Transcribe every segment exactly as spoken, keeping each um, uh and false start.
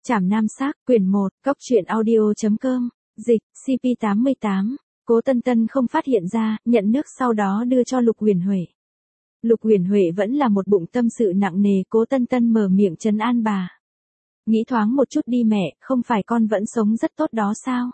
Trảm Nam Xác, quyển một, Cóc truyện audio chấm com, dịch, xê pê tám mươi tám. Cố Tân Tân không phát hiện ra, nhận nước sau đó đưa cho Lục Uyển Huệ. Lục Uyển Huệ vẫn là một bụng tâm sự nặng nề, Cố Tân Tân mở miệng trấn an bà. Nghĩ thoáng một chút đi mẹ, không phải con vẫn sống rất tốt đó sao?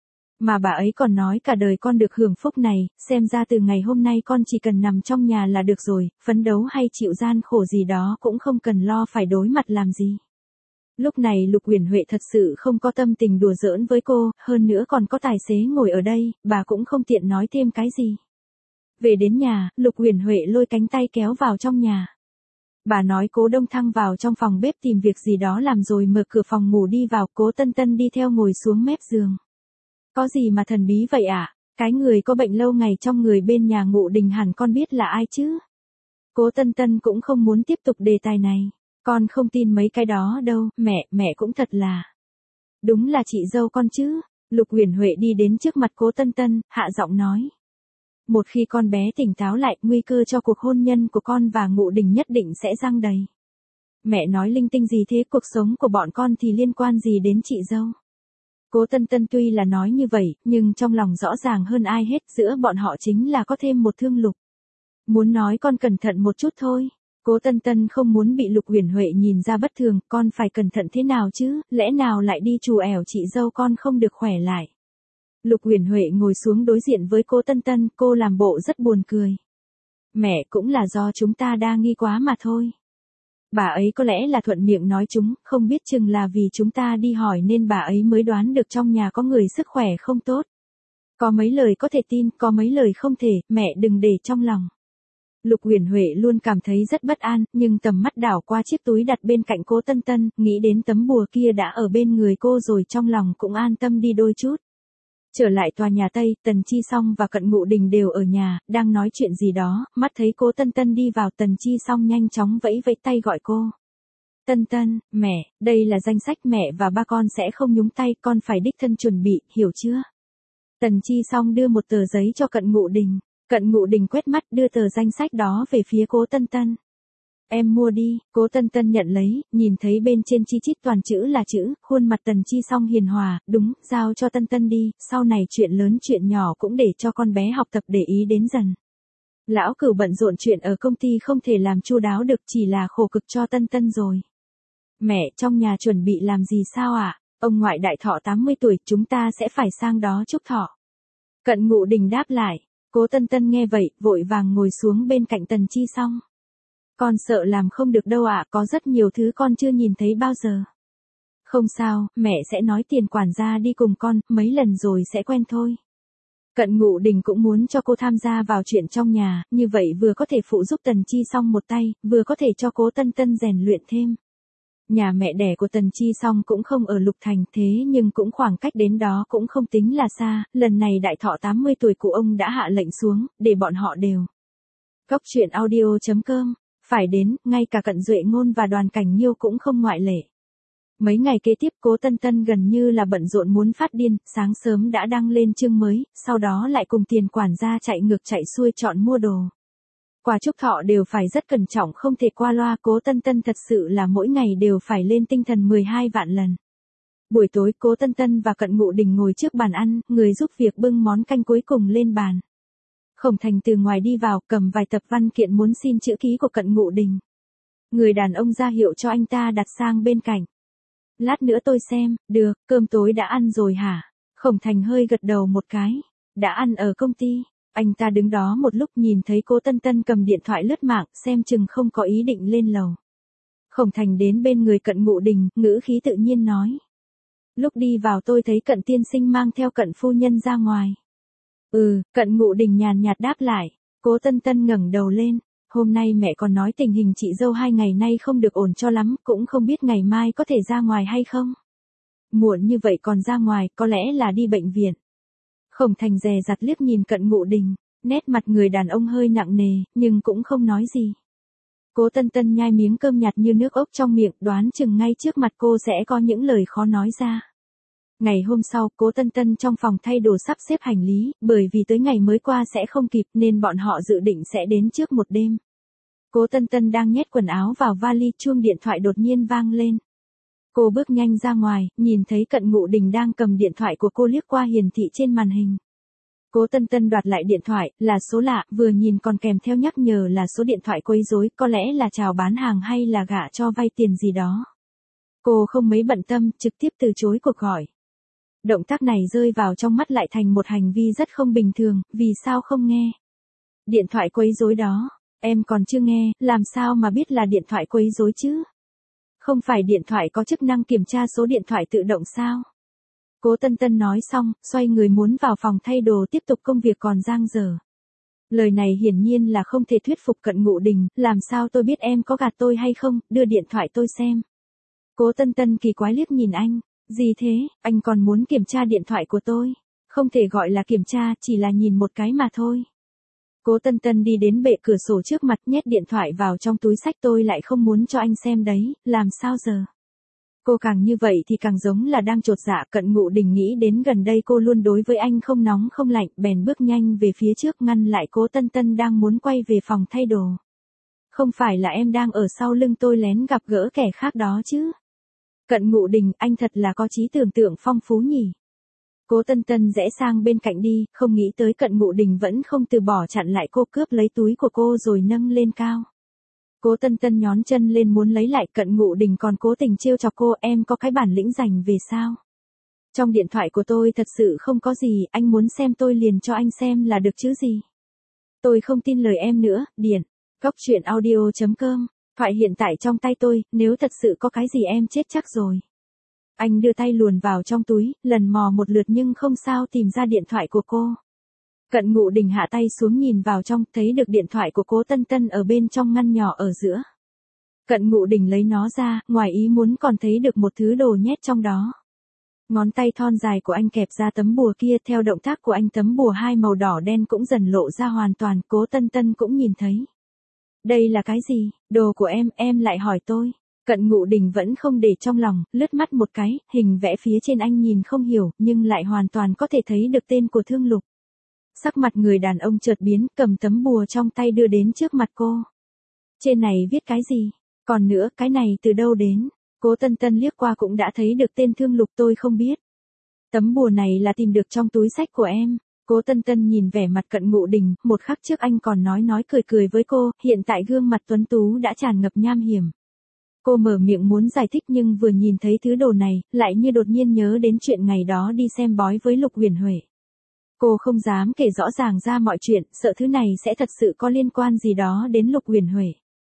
Mà bà ấy còn nói cả đời con được hưởng phúc này, xem ra từ ngày hôm nay con chỉ cần nằm trong nhà là được rồi, phấn đấu hay chịu gian khổ gì đó cũng không cần lo phải đối mặt làm gì. Lúc này Lục Uyển Huệ thật sự không có tâm tình đùa giỡn với cô, hơn nữa còn có tài xế ngồi ở đây, bà cũng không tiện nói thêm cái gì. Về đến nhà, Lục Uyển Huệ lôi cánh tay kéo vào trong nhà. Bà nói Cố Đông Thăng vào trong phòng bếp tìm việc gì đó làm rồi mở cửa phòng ngủ đi vào, Cố Tân Tân đi theo ngồi xuống mép giường. Có gì mà thần bí vậy ạ? À? Cái người có bệnh lâu ngày trong người bên nhà Ngụ Đình hẳn con biết là ai chứ? Cố Tân Tân cũng không muốn tiếp tục đề tài này. Con không tin mấy cái đó đâu, mẹ, mẹ cũng thật là. Đúng là chị dâu con chứ. Lục Uyển Huệ đi đến trước mặt Cố Tân Tân, hạ giọng nói. Một khi con bé tỉnh táo lại, nguy cơ cho cuộc hôn nhân của con và Ngụ Đình nhất định sẽ giăng đầy. Mẹ nói linh tinh gì thế, cuộc sống của bọn con thì liên quan gì đến chị dâu? Cố Tân Tân tuy là nói như vậy, nhưng trong lòng rõ ràng hơn ai hết, giữa bọn họ chính là có thêm một thương Lục. Muốn nói con cẩn thận một chút thôi. Cố Tân Tân không muốn bị Lục Uyển Huệ nhìn ra bất thường, con phải cẩn thận thế nào chứ, lẽ nào lại đi trù ẻo chị dâu con không được khỏe lại. Lục Uyển Huệ ngồi xuống đối diện với Cố Tân Tân, cô làm bộ rất buồn cười. Mẹ, cũng là do chúng ta đa nghi quá mà thôi. Bà ấy có lẽ là thuận miệng nói chúng, không biết chừng là vì chúng ta đi hỏi nên bà ấy mới đoán được trong nhà có người sức khỏe không tốt. Có mấy lời có thể tin, có mấy lời không thể, mẹ đừng để trong lòng. Lục Uyển Huệ luôn cảm thấy rất bất an, nhưng tầm mắt đảo qua chiếc túi đặt bên cạnh Cố Tân Tân, nghĩ đến tấm bùa kia đã ở bên người cô rồi trong lòng cũng an tâm đi đôi chút. Trở lại tòa nhà Tây, Tần Chi Song và Cận Ngụ Đình đều ở nhà, đang nói chuyện gì đó, mắt thấy Cố Tân Tân đi vào, Tần Chi Song nhanh chóng vẫy vẫy tay gọi cô. Tân Tân, mẹ, đây là danh sách mẹ và ba con sẽ không nhúng tay, con phải đích thân chuẩn bị, hiểu chưa? Tần Chi Song đưa một tờ giấy cho Cận Ngụ Đình. Cận Ngụ Đình quét mắt đưa tờ danh sách đó về phía Cố Tân Tân. Em mua đi, Cố Tân Tân nhận lấy, nhìn thấy bên trên chi chít toàn chữ là chữ, khuôn mặt Tần Chi Song hiền hòa, đúng, giao cho Tân Tân đi, sau này chuyện lớn chuyện nhỏ cũng để cho con bé học tập để ý đến dần. Lão Cửu bận rộn chuyện ở công ty không thể làm chu đáo được, chỉ là khổ cực cho Tân Tân rồi. Mẹ, trong nhà chuẩn bị làm gì sao ạ? À? Ông ngoại đại thọ tám mươi tuổi, chúng ta sẽ phải sang đó chúc thọ. Cận Ngụ Đình đáp lại. Cố Tân Tân nghe vậy, vội vàng ngồi xuống bên cạnh Tần Chi Song. Con sợ làm không được đâu ạ, à, có rất nhiều thứ con chưa nhìn thấy bao giờ. Không sao, mẹ sẽ nói tiền quản gia đi cùng con, mấy lần rồi sẽ quen thôi. Cận Ngụ Đình cũng muốn cho cô tham gia vào chuyện trong nhà, như vậy vừa có thể phụ giúp Tần Chi Song một tay, vừa có thể cho Cố Tân Tân rèn luyện thêm. Nhà mẹ đẻ của Tần Chi Song cũng không ở Lục Thành, thế nhưng cũng khoảng cách đến đó cũng không tính là xa, lần này đại thọ tám mươi tuổi của ông đã hạ lệnh xuống, để bọn họ đều. Cóc truyện audio chấm com, phải đến, ngay cả Cận Duệ Ngôn và Đoàn Cảnh Nhiêu cũng không ngoại lệ. Mấy ngày kế tiếp Cố Tân Tân gần như là bận rộn muốn phát điên, sáng sớm đã đăng lên chương mới, sau đó lại cùng tiền quản gia chạy ngược chạy xuôi chọn mua đồ. Quà chúc thọ đều phải rất cẩn trọng, không thể qua loa, Cố Tân Tân thật sự là mỗi ngày đều phải lên tinh thần mười hai vạn lần. Buổi tối Cố Tân Tân và Cận Ngụ Đình ngồi trước bàn ăn, người giúp việc bưng món canh cuối cùng lên bàn. Khổng Thành từ ngoài đi vào, cầm vài tập văn kiện muốn xin chữ ký của Cận Ngụ Đình. Người đàn ông ra hiệu cho anh ta đặt sang bên cạnh. Lát nữa tôi xem, được, cơm tối đã ăn rồi hả? Khổng Thành hơi gật đầu một cái. Đã ăn ở công ty. Anh ta đứng đó một lúc nhìn thấy Cố Tân Tân cầm điện thoại lướt mạng, xem chừng không có ý định lên lầu. Khổng Thành đến bên người Cận Ngụ Đình, ngữ khí tự nhiên nói. Lúc đi vào tôi thấy Cận tiên sinh mang theo Cận phu nhân ra ngoài. Ừ, Cận Ngụ Đình nhàn nhạt đáp lại. Cố Tân Tân ngẩng đầu lên. Hôm nay mẹ còn nói tình hình chị dâu hai ngày nay không được ổn cho lắm, cũng không biết ngày mai có thể ra ngoài hay không. Muộn như vậy còn ra ngoài, có lẽ là đi bệnh viện. Khổng Thành dè dặt liếc nhìn Cận Ngụ Đình, nét mặt người đàn ông hơi nặng nề, nhưng cũng không nói gì. Cố Tân Tân nhai miếng cơm nhạt như nước ốc trong miệng, đoán chừng ngay trước mặt cô sẽ có những lời khó nói ra. Ngày hôm sau, Cố Tân Tân trong phòng thay đồ sắp xếp hành lý, bởi vì tới ngày mới qua sẽ không kịp nên bọn họ dự định sẽ đến trước một đêm. Cố Tân Tân đang nhét quần áo vào vali, chuông điện thoại đột nhiên vang lên. Cô bước nhanh ra ngoài, nhìn thấy Cận Ngụ Đình đang cầm điện thoại của cô liếc qua hiển thị trên màn hình. Cố Tân Tân đoạt lại điện thoại, là số lạ, vừa nhìn còn kèm theo nhắc nhở là số điện thoại quấy rối, có lẽ là chào bán hàng hay là gạ cho vay tiền gì đó. Cô không mấy bận tâm, trực tiếp từ chối cuộc gọi. Động tác này rơi vào trong mắt lại thành một hành vi rất không bình thường, vì sao không nghe? Điện thoại quấy rối đó, em còn chưa nghe, làm sao mà biết là điện thoại quấy rối chứ? Không phải điện thoại có chức năng kiểm tra số điện thoại tự động sao? Cố Tân Tân nói xong, xoay người muốn vào phòng thay đồ tiếp tục công việc còn dang dở. Lời này hiển nhiên là không thể thuyết phục Cận Ngụ Đình, làm sao tôi biết em có gạt tôi hay không, đưa điện thoại tôi xem. Cố Tân Tân kỳ quái liếc nhìn anh, gì thế, anh còn muốn kiểm tra điện thoại của tôi? Không thể gọi là kiểm tra, chỉ là nhìn một cái mà thôi. Cố Tân Tân đi đến bệ cửa sổ trước mặt nhét điện thoại vào trong túi xách, tôi lại không muốn cho anh xem đấy, làm sao giờ? Cô càng như vậy thì càng giống là đang chột dạ. Cận Ngụ Đình nghĩ đến gần đây cô luôn đối với anh không nóng không lạnh, bèn bước nhanh về phía trước ngăn lại Cố Tân Tân đang muốn quay về phòng thay đồ. Không phải là em đang ở sau lưng tôi lén gặp gỡ kẻ khác đó chứ? Cận Ngụ Đình, anh thật là có trí tưởng tượng phong phú nhỉ? Cố Tân Tân rẽ sang bên cạnh đi, không nghĩ tới Cận Ngụ Đình vẫn không từ bỏ chặn lại cô, cướp lấy túi của cô rồi nâng lên cao. Cố Tân Tân nhón chân lên muốn lấy lại, Cận Ngụ Đình còn cố tình trêu chọc cô, em có cái bản lĩnh rành về sao? Trong điện thoại của tôi thật sự không có gì, anh muốn xem tôi liền cho anh xem là được chứ gì? Tôi không tin lời em nữa, điện. Cóc truyện audio chấm com, thoại hiện tại trong tay tôi, nếu thật sự có cái gì em chết chắc rồi. Anh đưa tay luồn vào trong túi, lần mò một lượt nhưng không sao tìm ra điện thoại của cô. Cận Ngụ Đình hạ tay xuống nhìn vào trong, thấy được điện thoại của Cố Tân Tân ở bên trong ngăn nhỏ ở giữa. Cận Ngụ Đình lấy nó ra, ngoài ý muốn còn thấy được một thứ đồ nhét trong đó. Ngón tay thon dài của anh kẹp ra tấm bùa kia, theo động tác của anh tấm bùa hai màu đỏ đen cũng dần lộ ra hoàn toàn, Cố Tân Tân cũng nhìn thấy. Đây là cái gì, đồ của em, em lại hỏi tôi. Cận Ngụ Đình vẫn không để trong lòng, lướt mắt một cái, hình vẽ phía trên anh nhìn không hiểu, nhưng lại hoàn toàn có thể thấy được tên của Thương Lục. Sắc mặt người đàn ông chợt biến, cầm tấm bùa trong tay đưa đến trước mặt cô. Trên này viết cái gì? Còn nữa, cái này từ đâu đến? Cố Tân Tân liếc qua cũng đã thấy được tên Thương Lục, tôi không biết. Tấm bùa này là tìm được trong túi xách của em. Cố Tân Tân nhìn vẻ mặt Cận Ngụ Đình, một khắc trước anh còn nói nói cười cười với cô, hiện tại gương mặt tuấn tú đã tràn ngập nham hiểm. Cô mở miệng muốn giải thích nhưng vừa nhìn thấy thứ đồ này, lại như đột nhiên nhớ đến chuyện ngày đó đi xem bói với Lục Huyền Huệ. Cô không dám kể rõ ràng ra mọi chuyện, sợ thứ này sẽ thật sự có liên quan gì đó đến Lục Huyền Huệ.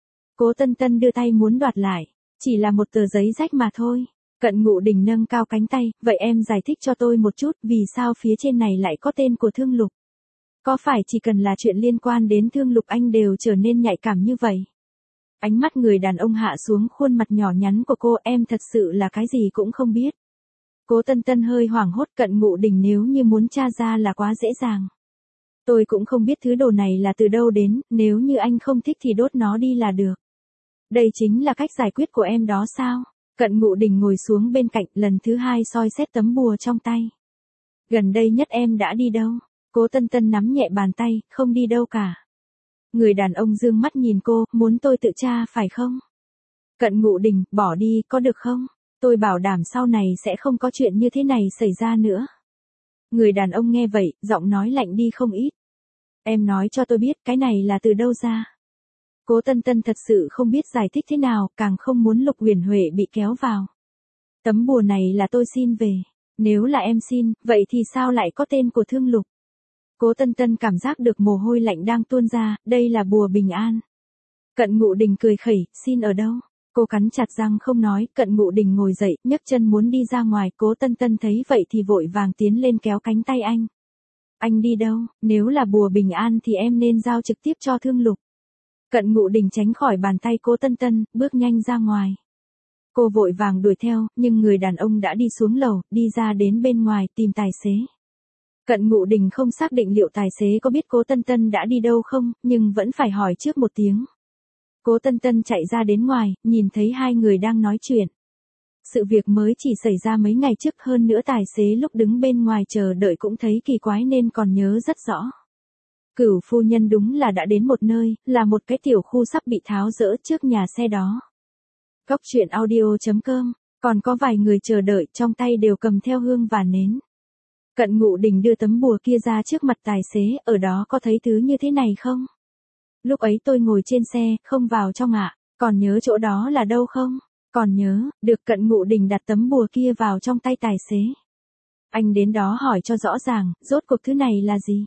Cố Tân Tân đưa tay muốn đoạt lại, chỉ là một tờ giấy rách mà thôi. Cận Ngụ Đình nâng cao cánh tay, vậy em giải thích cho tôi một chút, vì sao phía trên này lại có tên của Thương Lục? Có phải chỉ cần là chuyện liên quan đến Thương Lục anh đều trở nên nhạy cảm như vậy? Ánh mắt người đàn ông hạ xuống khuôn mặt nhỏ nhắn của cô, em thật sự là cái gì cũng không biết. Cố Tân Tân hơi hoảng hốt, Cận Ngụ Đình nếu như muốn tra ra là quá dễ dàng. Tôi cũng không biết thứ đồ này là từ đâu đến, nếu như anh không thích thì đốt nó đi là được. Đây chính là cách giải quyết của em đó sao? Cận Ngụ Đình ngồi xuống bên cạnh, lần thứ hai soi xét tấm bùa trong tay. Gần đây nhất em đã đi đâu? Cố Tân Tân nắm nhẹ bàn tay, không đi đâu cả. Người đàn ông dương mắt nhìn cô, muốn tôi tự tra phải không? Cận Ngụ Đình, bỏ đi, có được không? Tôi bảo đảm sau này sẽ không có chuyện như thế này xảy ra nữa. Người đàn ông nghe vậy, giọng nói lạnh đi không ít. Em nói cho tôi biết, cái này là từ đâu ra? Cố Tân Tân thật sự không biết giải thích thế nào, càng không muốn Lục Huyền Huệ bị kéo vào. Tấm bùa này là tôi xin về. Nếu là em xin, vậy thì sao lại có tên của Thương Lục? Cố Tân Tân cảm giác được mồ hôi lạnh đang tuôn ra, đây là bùa bình an. Cận Ngụ Đình cười khẩy, xin ở đâu? Cô cắn chặt răng không nói, Cận Ngụ Đình ngồi dậy, nhấc chân muốn đi ra ngoài, Cố Tân Tân thấy vậy thì vội vàng tiến lên kéo cánh tay anh. Anh đi đâu, nếu là bùa bình an thì em nên giao trực tiếp cho Thương Lục. Cận Ngụ Đình tránh khỏi bàn tay Cố Tân Tân, bước nhanh ra ngoài. Cô vội vàng đuổi theo, nhưng người đàn ông đã đi xuống lầu, đi ra đến bên ngoài, tìm tài xế. Cận Ngụ Đình không xác định liệu tài xế có biết Cố Tân Tân đã đi đâu không, nhưng vẫn phải hỏi trước một tiếng. Cố Tân Tân chạy ra đến ngoài, nhìn thấy hai người đang nói chuyện. Sự việc mới chỉ xảy ra mấy ngày trước, hơn nữa tài xế lúc đứng bên ngoài chờ đợi cũng thấy kỳ quái nên còn nhớ rất rõ. Cửu phu nhân đúng là đã đến một nơi, là một cái tiểu khu sắp bị tháo dỡ trước nhà xe đó. Cóc truyện audio chấm com Còn có vài người chờ đợi trong tay đều cầm theo hương và nến. Cận Ngụ Đình đưa tấm bùa kia ra trước mặt tài xế, ở đó có thấy thứ như thế này không? Lúc ấy tôi ngồi trên xe, không vào trong ạ, còn nhớ chỗ đó là đâu không? Còn nhớ, được. Cận Ngụ Đình đặt tấm bùa kia vào trong tay tài xế. Anh đến đó hỏi cho rõ ràng, rốt cuộc thứ này là gì?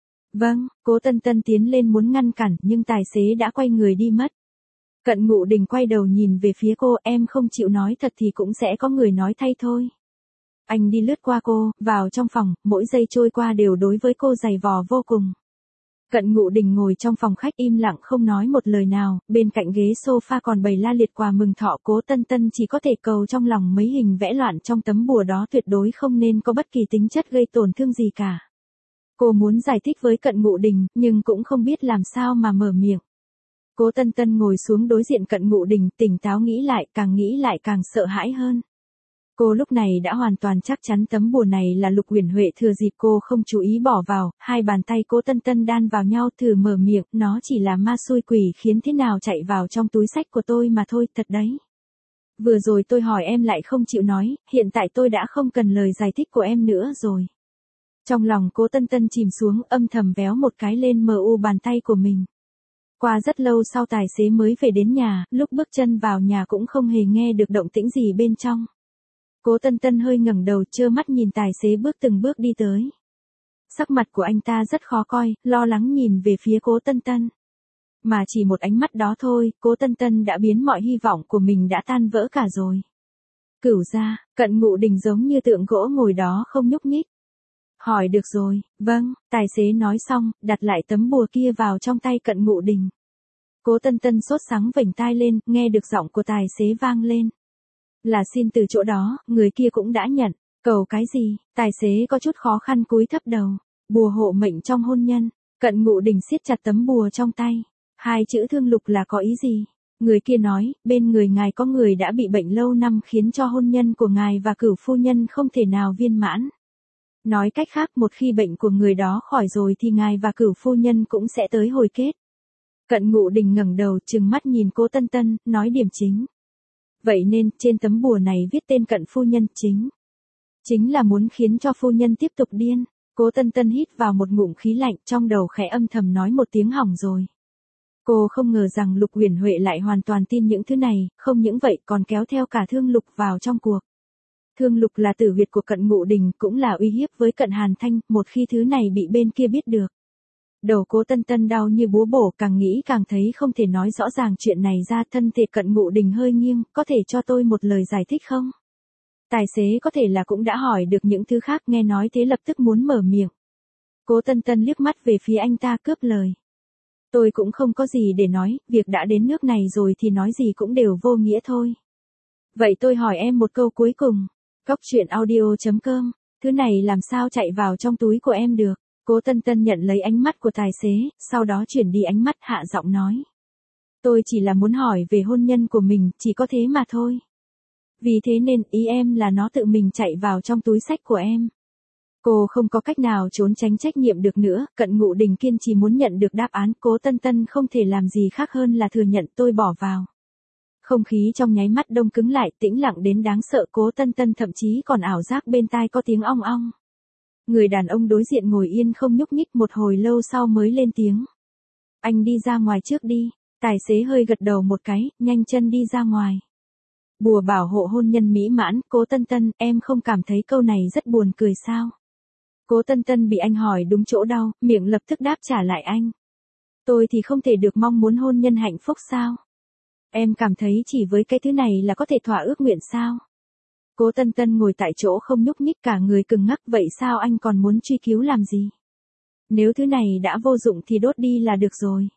Vâng, Cố Tân Tân tiến lên muốn ngăn cản, nhưng tài xế đã quay người đi mất. Cận Ngụ Đình quay đầu nhìn về phía cô, em không chịu nói thật thì cũng sẽ có người nói thay thôi. Anh đi lướt qua cô, vào trong phòng, mỗi giây trôi qua đều đối với cô dày vò vô cùng. Cận Ngụ Đình ngồi trong phòng khách im lặng không nói một lời nào, bên cạnh ghế sofa còn bày la liệt quà mừng thọ. Cố Tân Tân chỉ có thể cầu trong lòng mấy hình vẽ loạn trong tấm bùa đó tuyệt đối không nên có bất kỳ tính chất gây tổn thương gì cả. Cô muốn giải thích với Cận Ngụ Đình, nhưng cũng không biết làm sao mà mở miệng. Cố Tân Tân ngồi xuống đối diện Cận Ngụ Đình, tỉnh táo nghĩ lại, càng nghĩ lại càng sợ hãi hơn. Cô lúc này đã hoàn toàn chắc chắn tấm bùa này là Lục Uyển Huệ thừa dịp cô không chú ý bỏ vào, hai bàn tay Cố Tân Tân đan vào nhau thử mở miệng, nó chỉ là ma xui quỷ khiến thế nào chạy vào trong túi xách của tôi mà thôi, thật đấy. Vừa rồi tôi hỏi em lại không chịu nói, hiện tại tôi đã không cần lời giải thích của em nữa rồi. Trong lòng Cố Tân Tân chìm xuống, âm thầm véo một cái lên mờ u bàn tay của mình. Qua rất lâu sau tài xế mới về đến nhà, lúc bước chân vào nhà cũng không hề nghe được động tĩnh gì bên trong. Cố Tân Tân hơi ngẩng đầu trơ mắt nhìn tài xế bước từng bước đi tới. Sắc mặt của anh ta rất khó coi, lo lắng nhìn về phía Cố Tân Tân. Mà chỉ một ánh mắt đó thôi, Cố Tân Tân đã biến mọi hy vọng của mình đã tan vỡ cả rồi. Cửu gia, Cận Ngụ Đình giống như tượng gỗ ngồi đó không nhúc nhích. Hỏi được rồi, vâng, tài xế nói xong, đặt lại tấm bùa kia vào trong tay Cận Ngụ Đình. Cố Tân Tân sốt sắng vểnh tai lên, nghe được giọng của tài xế vang lên. Là xin từ chỗ đó, người kia cũng đã nhận, cầu cái gì, tài xế có chút khó khăn cúi thấp đầu, bùa hộ mệnh trong hôn nhân. Cận Ngụ Đình siết chặt tấm bùa trong tay, hai chữ Thương Lục là có ý gì? Người kia nói, bên người ngài có người đã bị bệnh lâu năm khiến cho hôn nhân của ngài và Cửu phu nhân không thể nào viên mãn. Nói cách khác, một khi bệnh của người đó khỏi rồi thì ngài và Cửu phu nhân cũng sẽ tới hồi kết. Cận Ngụ Đình ngẩng đầu trừng mắt nhìn Cố Tân Tân, nói điểm chính. Vậy nên, trên tấm bùa này viết tên Cận phu nhân, chính. Chính là muốn khiến cho phu nhân tiếp tục điên. Cố Tân Tân hít vào một ngụm khí lạnh, trong đầu khẽ âm thầm nói một tiếng hỏng rồi. Cô không ngờ rằng Lục Uyển Huệ lại hoàn toàn tin những thứ này, không những vậy còn kéo theo cả Thương Lục vào trong cuộc. Thương Lục là tử huyệt của Cận Ngụ Đình, cũng là uy hiếp với Cận Hàn Thanh, một khi thứ này bị bên kia biết được. Đầu Cố Tân Tân đau như búa bổ, càng nghĩ càng thấy không thể nói rõ ràng chuyện này ra. Thân thể Cận Ngụ Đình hơi nghiêng, có thể cho tôi một lời giải thích không? Tài xế có thể là cũng đã hỏi được những thứ khác, nghe nói thế lập tức muốn mở miệng. Cố Tân Tân liếc mắt về phía anh ta cướp lời. Tôi cũng không có gì để nói, việc đã đến nước này rồi thì nói gì cũng đều vô nghĩa thôi. Vậy tôi hỏi em một câu cuối cùng. Cóc truyện audio chấm com, thứ này làm sao chạy vào trong túi của em được? Cố Tân Tân nhận lấy ánh mắt của tài xế, sau đó chuyển đi ánh mắt, hạ giọng nói. Tôi chỉ là muốn hỏi về hôn nhân của mình, chỉ có thế mà thôi. Vì thế nên ý em là nó tự mình chạy vào trong túi xách của em. Cô không có cách nào trốn tránh trách nhiệm được nữa. Cận Ngụ Đình kiên trì muốn nhận được đáp án. Cố Tân Tân không thể làm gì khác hơn là thừa nhận, tôi bỏ vào. Không khí trong nháy mắt đông cứng lại, tĩnh lặng đến đáng sợ. Cố Tân Tân thậm chí còn ảo giác bên tai có tiếng ong ong. Người đàn ông đối diện ngồi yên không nhúc nhích, một hồi lâu sau mới lên tiếng. Anh đi ra ngoài trước đi. Tài xế hơi gật đầu một cái, nhanh chân đi ra ngoài. Bùa bảo hộ hôn nhân mỹ mãn. Cố Tân Tân, em không cảm thấy câu này rất buồn cười sao? Cố Tân Tân bị anh hỏi đúng chỗ đau, miệng lập tức đáp trả lại anh. Tôi thì không thể được mong muốn hôn nhân hạnh phúc sao? Em cảm thấy chỉ với cái thứ này là có thể thỏa ước nguyện sao? Cố Tân Tân ngồi tại chỗ không nhúc nhích, cả người cứng ngắc. Vậy sao anh còn muốn truy cứu làm gì? Nếu thứ này đã vô dụng thì đốt đi là được rồi.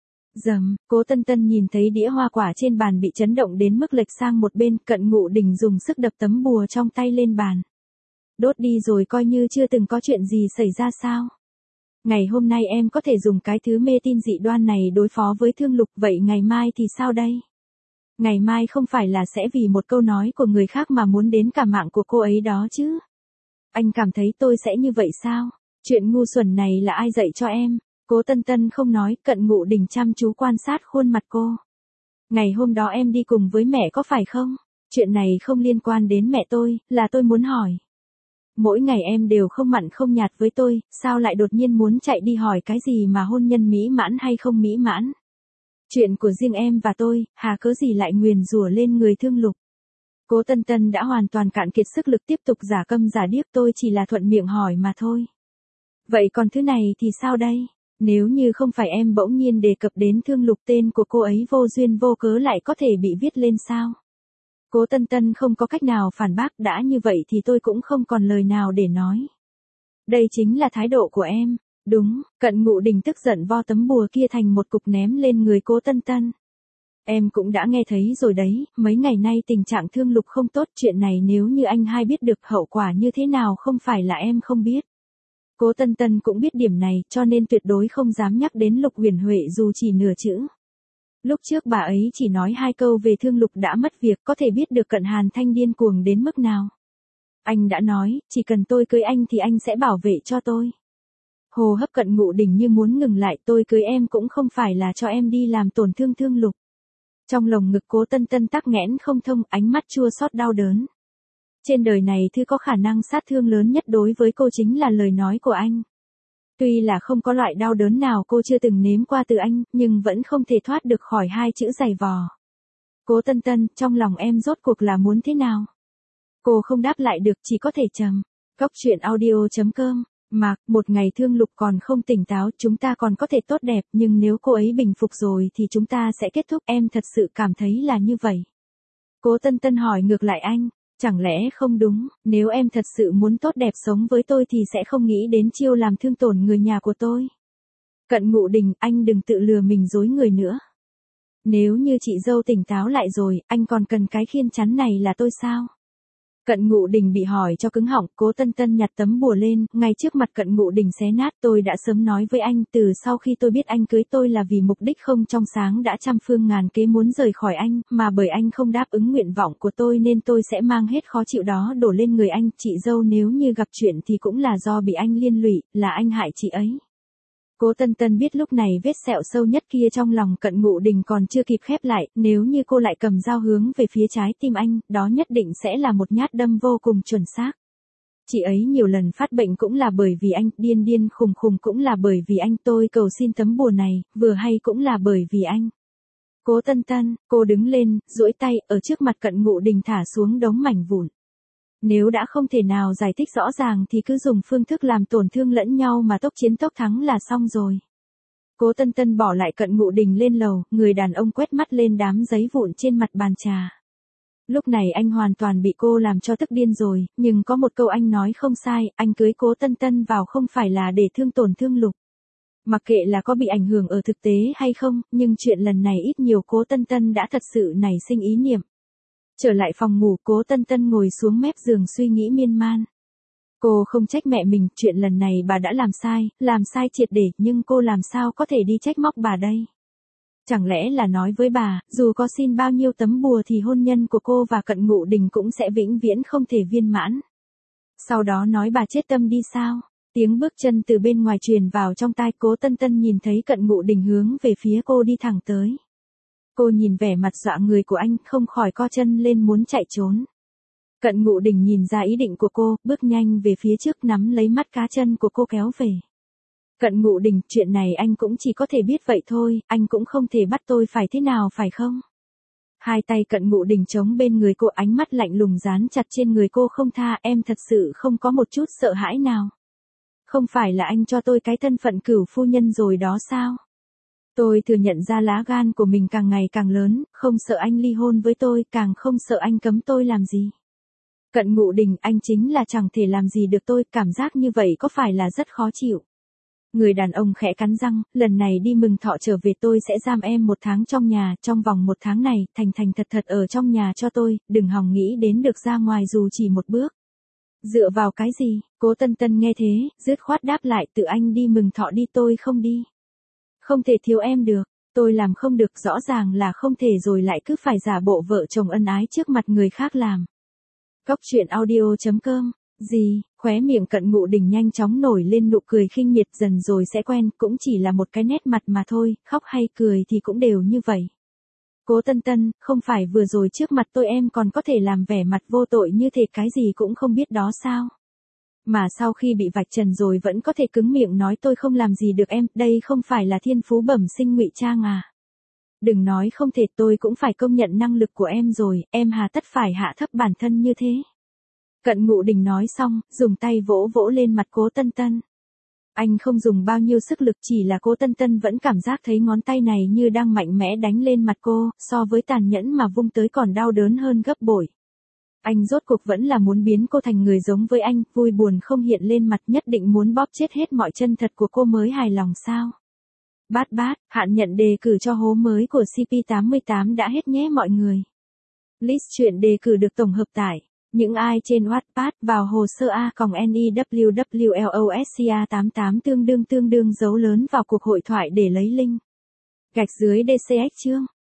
Dầm, Cố Tân Tân nhìn thấy đĩa hoa quả trên bàn bị chấn động đến mức lệch sang một bên. Cận Ngụ Đình dùng sức đập tấm bùa trong tay lên bàn. Đốt đi rồi coi như chưa từng có chuyện gì xảy ra sao? Ngày hôm nay em có thể dùng cái thứ mê tin dị đoan này đối phó với Thương Lục, vậy ngày mai thì sao đây? Ngày mai không phải là sẽ vì một câu nói của người khác mà muốn đến cả mạng của cô ấy đó chứ? Anh cảm thấy tôi sẽ như vậy sao? Chuyện ngu xuẩn này là ai dạy cho em? Cố Tân Tân không nói. Cận Ngụ Đình chăm chú quan sát khuôn mặt cô. Ngày hôm đó em đi cùng với mẹ có phải không? Chuyện này không liên quan đến mẹ tôi, là tôi muốn hỏi. Mỗi ngày em đều không mặn không nhạt với tôi, sao lại đột nhiên muốn chạy đi hỏi cái gì mà hôn nhân mỹ mãn hay không mỹ mãn? Chuyện của riêng em và tôi, hà cớ gì lại nguyền rủa lên người Thương Lục? Cố Tân Tân đã hoàn toàn cạn kiệt sức lực tiếp tục giả câm giả điếc, tôi chỉ là thuận miệng hỏi mà thôi. Vậy còn thứ này thì sao đây? Nếu như không phải em bỗng nhiên đề cập đến Thương Lục, tên của cô ấy vô duyên vô cớ lại có thể bị viết lên sao? Cố Tân Tân không có cách nào phản bác, đã như vậy thì tôi cũng không còn lời nào để nói. Đây chính là thái độ của em. Đúng, Cận Ngụ Đình tức giận vo tấm bùa kia thành một cục ném lên người Cố Tân Tân. Em cũng đã nghe thấy rồi đấy, mấy ngày nay tình trạng Thương Lục không tốt, chuyện này nếu như anh hai biết được hậu quả như thế nào không phải là em không biết. Cố Tân Tân cũng biết điểm này, cho nên tuyệt đối không dám nhắc đến Lục Huyền Huệ dù chỉ nửa chữ. Lúc trước bà ấy chỉ nói hai câu về Thương Lục đã mất việc, có thể biết được Cận Hàn Thanh điên cuồng đến mức nào. Anh đã nói, chỉ cần tôi cưới anh thì anh sẽ bảo vệ cho tôi. Hồ hấp Cận Ngụ Đình như muốn ngừng lại, tôi cưới em cũng không phải là cho em đi làm tổn thương Thương Lục. Trong lồng ngực Cố Tân Tân tắc nghẽn không thông, ánh mắt chua xót đau đớn. Trên đời này thứ có khả năng sát thương lớn nhất đối với cô chính là lời nói của anh. Tuy là không có loại đau đớn nào cô chưa từng nếm qua từ anh, nhưng vẫn không thể thoát được khỏi hai chữ giày vò. Cố Tân Tân, trong lòng em rốt cuộc là muốn thế nào? Cô không đáp lại được, chỉ có thể trầm. Cóc truyện audio chấm com. Mạc, một ngày Thương Lục còn không tỉnh táo, chúng ta còn có thể tốt đẹp, nhưng nếu cô ấy bình phục rồi thì chúng ta sẽ kết thúc, em thật sự cảm thấy là như vậy. Cố Tân Tân hỏi ngược lại anh, chẳng lẽ không đúng, nếu em thật sự muốn tốt đẹp sống với tôi thì sẽ không nghĩ đến chiêu làm thương tổn người nhà của tôi. Cận Ngụ Đình, anh đừng tự lừa mình dối người nữa. Nếu như chị dâu tỉnh táo lại rồi, anh còn cần cái khiên chắn này là tôi sao? Cận Ngụ Đình bị hỏi cho cứng họng, Cố Tân Tân nhặt tấm bùa lên, ngay trước mặt Cận Ngụ Đình xé nát, tôi đã sớm nói với anh, từ sau khi tôi biết anh cưới tôi là vì mục đích không trong sáng đã trăm phương ngàn kế muốn rời khỏi anh, mà bởi anh không đáp ứng nguyện vọng của tôi nên tôi sẽ mang hết khó chịu đó đổ lên người anh, chị dâu nếu như gặp chuyện thì cũng là do bị anh liên lụy, là anh hại chị ấy. Cố Tân Tân biết lúc này vết sẹo sâu nhất kia trong lòng Cận Ngụ Đình còn chưa kịp khép lại, nếu như cô lại cầm dao hướng về phía trái tim anh, đó nhất định sẽ là một nhát đâm vô cùng chuẩn xác. Chị ấy nhiều lần phát bệnh cũng là bởi vì anh, điên điên khùng khùng cũng là bởi vì anh, tôi cầu xin tấm bùa này, vừa hay cũng là bởi vì anh. Cố Tân Tân, cô đứng lên, duỗi tay, ở trước mặt Cận Ngụ Đình thả xuống đống mảnh vụn. Nếu đã không thể nào giải thích rõ ràng thì cứ dùng phương thức làm tổn thương lẫn nhau mà tốc chiến tốc thắng là xong rồi. Cố Tân Tân bỏ lại Cận Ngụ Đình lên lầu, người đàn ông quét mắt lên đám giấy vụn trên mặt bàn trà. Lúc này anh hoàn toàn bị cô làm cho tức điên rồi, nhưng có một câu anh nói không sai, anh cưới Cố Tân Tân vào không phải là để thương tổn Thương Lục. Mặc kệ là có bị ảnh hưởng ở thực tế hay không, nhưng chuyện lần này ít nhiều Cố Tân Tân đã thật sự nảy sinh ý niệm. Trở lại phòng ngủ, Cố Tân Tân ngồi xuống mép giường suy nghĩ miên man. Cô không trách mẹ mình, chuyện lần này bà đã làm sai, làm sai triệt để, nhưng cô làm sao có thể đi trách móc bà đây? Chẳng lẽ là nói với bà, dù có xin bao nhiêu tấm bùa thì hôn nhân của cô và Cận Ngụ Đình cũng sẽ vĩnh viễn không thể viên mãn. Sau đó nói bà chết tâm đi sao? Tiếng bước chân từ bên ngoài truyền vào trong tai, Cố Tân Tân nhìn thấy Cận Ngụ Đình hướng về phía cô đi thẳng tới. Cô nhìn vẻ mặt dọa người của anh, không khỏi co chân lên muốn chạy trốn. Cận Ngụ Đình nhìn ra ý định của cô, bước nhanh về phía trước nắm lấy mắt cá chân của cô kéo về. Cận Ngụ Đình, chuyện này anh cũng chỉ có thể biết vậy thôi, anh cũng không thể bắt tôi phải thế nào phải không? Hai tay Cận Ngụ Đình chống bên người cô, ánh mắt lạnh lùng dán chặt trên người cô không tha, em thật sự không có một chút sợ hãi nào. Không phải là anh cho tôi cái thân phận cửu phu nhân rồi đó sao? Tôi thừa nhận ra lá gan của mình càng ngày càng lớn, không sợ anh ly hôn với tôi, càng không sợ anh cấm tôi làm gì. Cận Ngụ Đình, anh chính là chẳng thể làm gì được tôi, cảm giác như vậy có phải là rất khó chịu. Người đàn ông khẽ cắn răng, lần này đi mừng thọ trở về tôi sẽ giam em một tháng trong nhà, trong vòng một tháng này, thành thành thật thật ở trong nhà cho tôi, đừng hòng nghĩ đến được ra ngoài dù chỉ một bước. Dựa vào cái gì? Cố Tân Tân nghe thế, dứt khoát đáp lại, tự anh đi mừng thọ đi, tôi không đi. Không thể thiếu em được, tôi làm không được, rõ ràng là không thể rồi lại cứ phải giả bộ vợ chồng ân ái trước mặt người khác làm. Cóc truyện audio chấm com. Gì? Khóe miệng Cận Ngụ Đình nhanh chóng nổi lên nụ cười khinh miệt, dần rồi sẽ quen, cũng chỉ là một cái nét mặt mà thôi, khóc hay cười thì cũng đều như vậy. Cố Tân Tân, không phải vừa rồi trước mặt tôi em còn có thể làm vẻ mặt vô tội như thể cái gì cũng không biết đó sao? Mà sau khi bị vạch trần rồi vẫn có thể cứng miệng nói tôi không làm gì được em, đây không phải là thiên phú bẩm sinh ngụy trang à? Đừng nói không thể, tôi cũng phải công nhận năng lực của em rồi, em hà tất phải hạ thấp bản thân như thế. Cận Ngụ Đình nói xong, dùng tay vỗ vỗ lên mặt Cố Tân Tân. Anh không dùng bao nhiêu sức lực, chỉ là Cố Tân Tân vẫn cảm giác thấy ngón tay này như đang mạnh mẽ đánh lên mặt cô, so với tàn nhẫn mà vung tới còn đau đớn hơn gấp bội. Anh rốt cuộc vẫn là muốn biến cô thành người giống với anh, vui buồn không hiện lên mặt, nhất định muốn bóp chết hết mọi chân thật của cô mới hài lòng sao? Bát bát, hạn nhận đề cử cho hố mới của C P tám mươi tám đã hết nhé mọi người. List truyện đề cử được tổng hợp tại những ai trên Wattpad, vào hồ sơ A còng N E W W L O S C A tám tám tương đương tương đương dấu lớn vào cuộc hội thoại để lấy link. Gạch dưới D C X chương.